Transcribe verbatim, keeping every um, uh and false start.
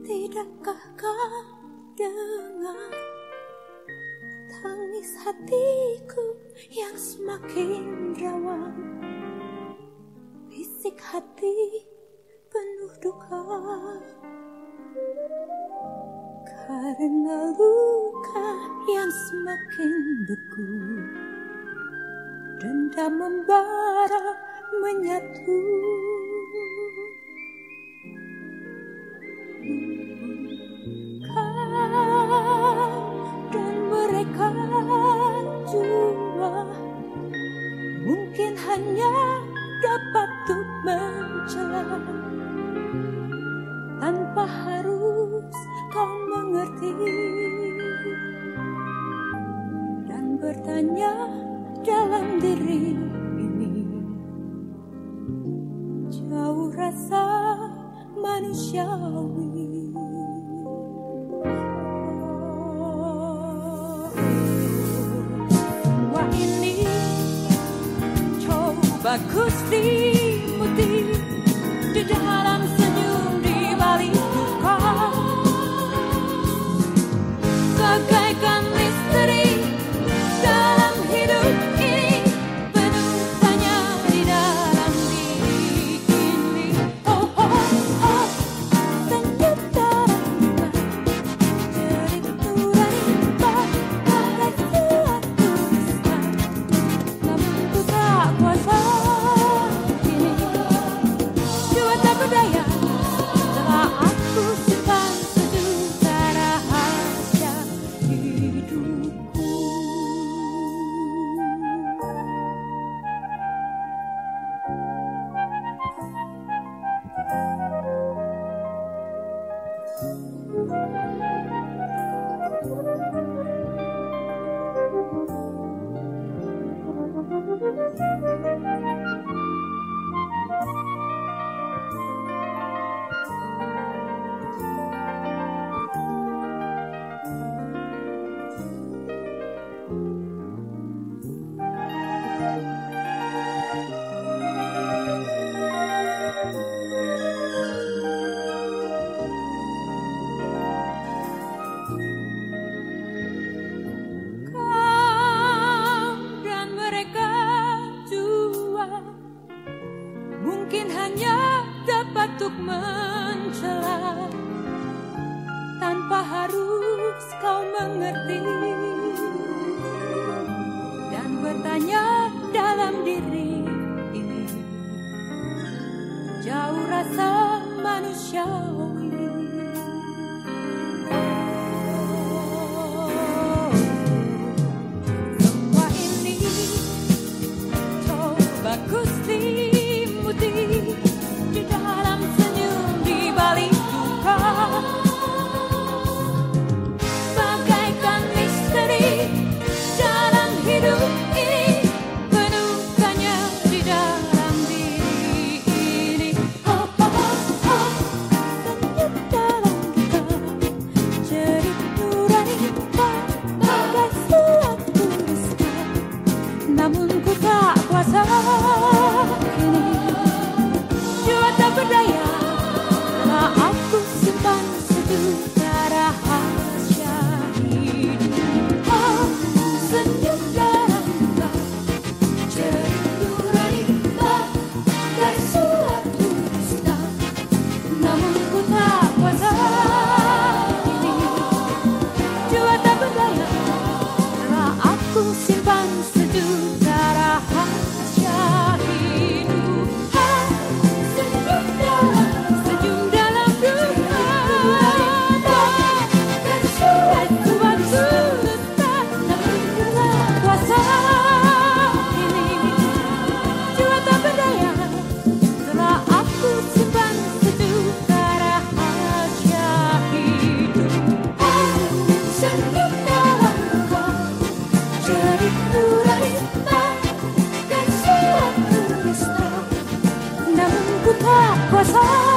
Tidakkah kau dengar tangis hatiku yang semakin rawan, bisik hati penuh duka, karena luka yang semakin beku, dendam membara menyatu. Kau dan mereka jua mungkin hanya dapat untuk mencela, tanpa harus kau mengerti dan bertanya dalam diri ini, jauh rasa manusiawi. Semua ini coba Gusti putih di dalam senyum di balik duka, bagaikan misteri dalam hidup ini, penuh tanya di dalam diri ini. Oh oh oh, senyum darah jerit turanimba, bagai suatu dusta, namun ku tak kuasa kini, jua tak berdaya setelah aku simpan sejuta rahasia hidupku. Mungkin hanya dapat untuk mencela, tanpa harus kau mengerti dan bertanya dalam diri ini, jauh rasa manusiawi. Semua ini coba Gusti di dalam senyum di balik duka, bagaikan misteri dalam hidup ini, penuh tanya di dalam diri ini. Oh oh oh, senyum dalam duka, jerit nuranipa, bagai suatu dusta, namun ku tak kuasa kini, jua tak berdaya setelah aku simpan sejuta rahasia hidup. Oh, senyum dalam duka, jerit nuranipa, bagai suatu dusta, namun ku tak kuasa kini, jua tak berdaya setelah aku simpan sejuta rahasia hidup. Senyum dalam duka, dan suatu dusta, namun ku tak kuasa kini, jua tak berdaya setelah aku simpan sejuta rahasia hidup. Senyum dalam duka, jerit nuranipa, dan suatu dusta, namun ku tak kuasa